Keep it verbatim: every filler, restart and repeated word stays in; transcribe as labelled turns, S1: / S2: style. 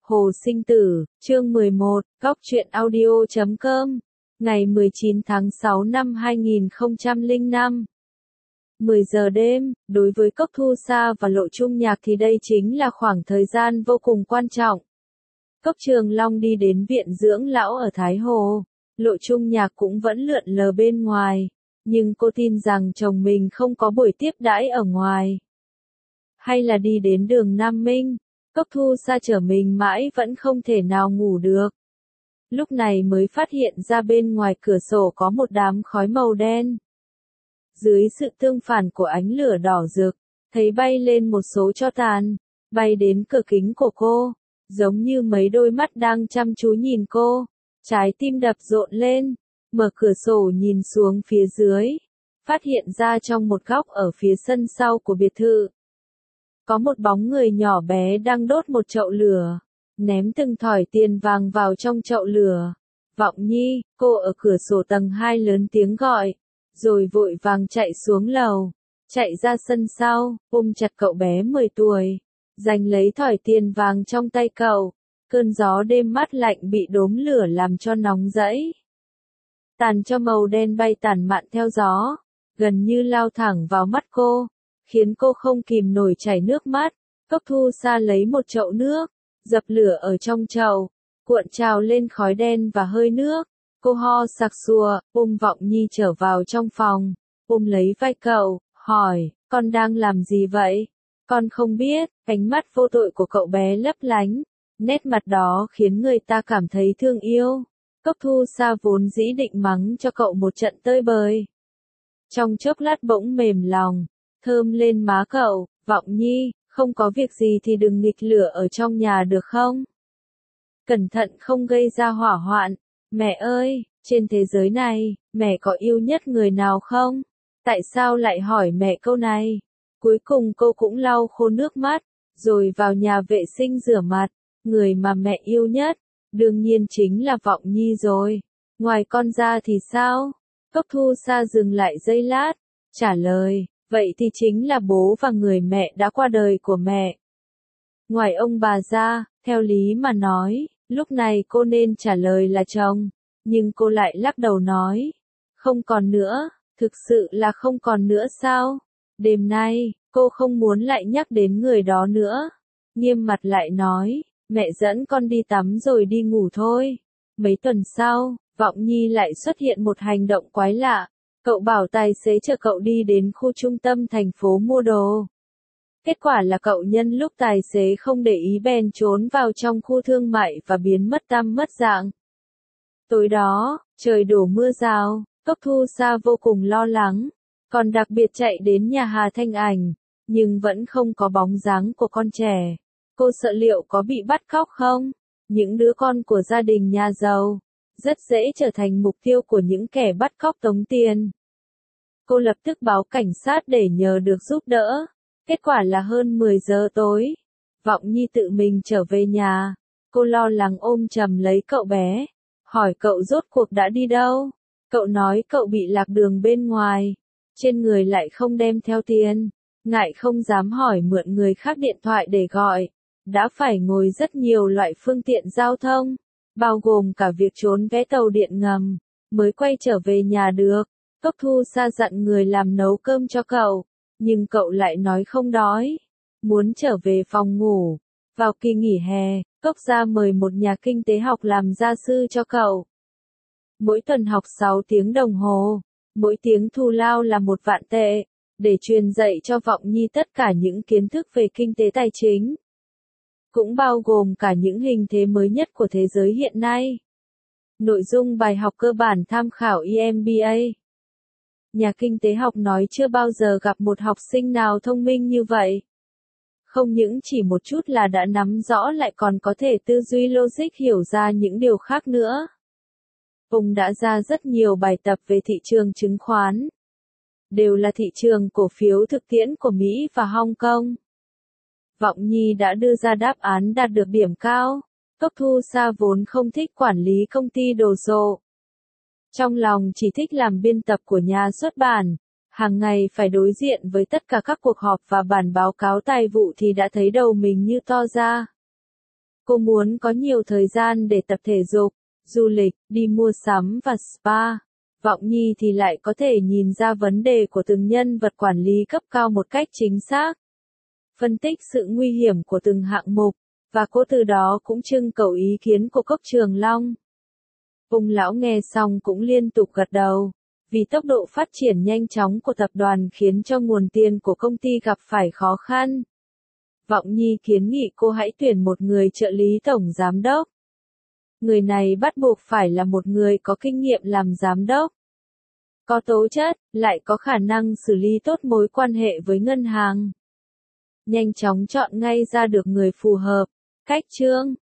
S1: Hồ Sinh Tử, chương mười một, góc truyện audio chấm com, ngày mười chín tháng sáu năm hai nghìn không trăm lẻ năm. mười giờ đêm, đối với Cốc Thu Sa và Lộ Trung Nhạc thì đây chính là khoảng thời gian vô cùng quan trọng. Cốc Trường Long đi đến viện dưỡng lão ở Thái Hồ, Lộ Trung Nhạc cũng vẫn lượn lờ bên ngoài, nhưng cô tin rằng chồng mình không có buổi tiếp đãi ở ngoài. Hay là đi đến đường Nam Minh, Cốc Thu Sa chở mình mãi vẫn không thể nào ngủ được. Lúc này mới phát hiện ra bên ngoài cửa sổ có một đám khói màu đen. Dưới sự tương phản của ánh lửa đỏ rực, thấy bay lên một số tro tàn, bay đến cửa kính của cô, giống như mấy đôi mắt đang chăm chú nhìn cô. Trái tim đập rộn lên, mở cửa sổ nhìn xuống phía dưới, phát hiện ra trong một góc ở phía sân sau của biệt thự. Có một bóng người nhỏ bé đang đốt một chậu lửa, ném từng thỏi tiền vàng vào trong chậu lửa. Vọng Nhi, cô ở cửa sổ tầng hai lớn tiếng gọi, rồi vội vàng chạy xuống lầu, chạy ra sân sau, ôm chặt cậu bé mười tuổi, giành lấy thỏi tiền vàng trong tay cậu. Cơn gió đêm mát lạnh bị đốm lửa làm cho nóng rẫy. Tàn cho màu đen bay tản mạn theo gió, gần như lao thẳng vào mắt cô, khiến cô không kìm nổi chảy nước mắt. Cốc Thu Sa lấy một chậu nước, dập lửa ở trong chậu, cuộn trào lên khói đen và hơi nước. Cô ho sặc sụa, ôm Vọng Nhi trở vào trong phòng, ôm lấy vai cậu, hỏi, con đang làm gì vậy? Con không biết. Ánh mắt vô tội của cậu bé lấp lánh, nét mặt đó khiến người ta cảm thấy thương yêu. Cốc Thu Sa vốn dĩ định mắng cho cậu một trận tơi bời, trong chốc lát bỗng mềm lòng, thơm lên má cậu. Vọng Nhi, không có việc gì thì đừng nghịch lửa ở trong nhà được không? Cẩn thận không gây ra hỏa hoạn. Mẹ ơi, trên thế giới này, mẹ có yêu nhất người nào không? Tại sao lại hỏi mẹ câu này? Cuối cùng cô cũng lau khô nước mắt, rồi vào nhà vệ sinh rửa mặt. Người mà mẹ yêu nhất, đương nhiên chính là Vọng Nhi rồi. Ngoài con ra thì sao? Cốc Thu Sa dừng lại giây lát, trả lời, vậy thì chính là bố và người mẹ đã qua đời của mẹ. Ngoài ông bà ra, theo lý mà nói, lúc này cô nên trả lời là chồng, nhưng cô lại lắc đầu nói, không còn nữa. Thực sự là không còn nữa sao? Đêm nay, cô không muốn lại nhắc đến người đó nữa. Nghiêm mặt lại nói, mẹ dẫn con đi tắm rồi đi ngủ thôi. Mấy tuần sau, Vọng Nhi lại xuất hiện một hành động quái lạ. Cậu bảo tài xế chở cậu đi đến khu trung tâm thành phố mua đồ. Kết quả là cậu nhân lúc tài xế không để ý bèn trốn vào trong khu thương mại và biến mất tăm mất dạng. Tối đó, trời đổ mưa rào, Cốc Thu Sa vô cùng lo lắng, còn đặc biệt chạy đến nhà Hà Thanh Ảnh, nhưng vẫn không có bóng dáng của con trẻ. Cô sợ liệu có bị bắt cóc không? Những đứa con của gia đình nhà giàu rất dễ trở thành mục tiêu của những kẻ bắt cóc tống tiền. Cô lập tức báo cảnh sát để nhờ được giúp đỡ. Kết quả là hơn mười giờ tối, Vọng Nhi tự mình trở về nhà. Cô lo lắng ôm chầm lấy cậu bé, hỏi cậu rốt cuộc đã đi đâu. Cậu nói cậu bị lạc đường bên ngoài, trên người lại không đem theo tiền, ngại không dám hỏi mượn người khác điện thoại để gọi, đã phải ngồi rất nhiều loại phương tiện giao thông, bao gồm cả việc trốn vé tàu điện ngầm, mới quay trở về nhà được. Cốc Thu Sa dặn người làm nấu cơm cho cậu, nhưng cậu lại nói không đói, muốn trở về phòng ngủ. Vào kỳ nghỉ hè, Cốc gia mời một nhà kinh tế học làm gia sư cho cậu. Mỗi tuần học sáu tiếng đồng hồ, mỗi tiếng thù lao là một vạn tệ, để truyền dạy cho Vọng Nhi tất cả những kiến thức về kinh tế tài chính. Cũng bao gồm cả những hình thế mới nhất của thế giới hiện nay. Nội dung bài học cơ bản tham khảo E M B A. Nhà kinh tế học nói chưa bao giờ gặp một học sinh nào thông minh như vậy. Không những chỉ một chút là đã nắm rõ lại còn có thể tư duy logic hiểu ra những điều khác nữa. Ông đã ra rất nhiều bài tập về thị trường chứng khoán. Đều là thị trường cổ phiếu thực tiễn của Mỹ và Hong Kong. Vọng Nhi đã đưa ra đáp án đạt được điểm cao. Cốc Thu Sa vốn không thích quản lý công ty đồ sộ. Trong lòng chỉ thích làm biên tập của nhà xuất bản. Hàng ngày phải đối diện với tất cả các cuộc họp và bản báo cáo tài vụ thì đã thấy đầu mình như to ra. Cô muốn có nhiều thời gian để tập thể dục, du lịch, đi mua sắm và spa. Vọng Nhi thì lại có thể nhìn ra vấn đề của từng nhân vật quản lý cấp cao một cách chính xác. Phân tích sự nguy hiểm của từng hạng mục, và cô từ đó cũng trưng cầu ý kiến của Cốc Trường Long. Ông lão nghe xong cũng liên tục gật đầu, vì tốc độ phát triển nhanh chóng của tập đoàn khiến cho nguồn tiền của công ty gặp phải khó khăn. Vọng Nhi kiến nghị cô hãy tuyển một người trợ lý tổng giám đốc. Người này bắt buộc phải là một người có kinh nghiệm làm giám đốc, có tố chất, lại có khả năng xử lý tốt mối quan hệ với ngân hàng. Nhanh chóng chọn ngay ra được người phù hợp. Cách chương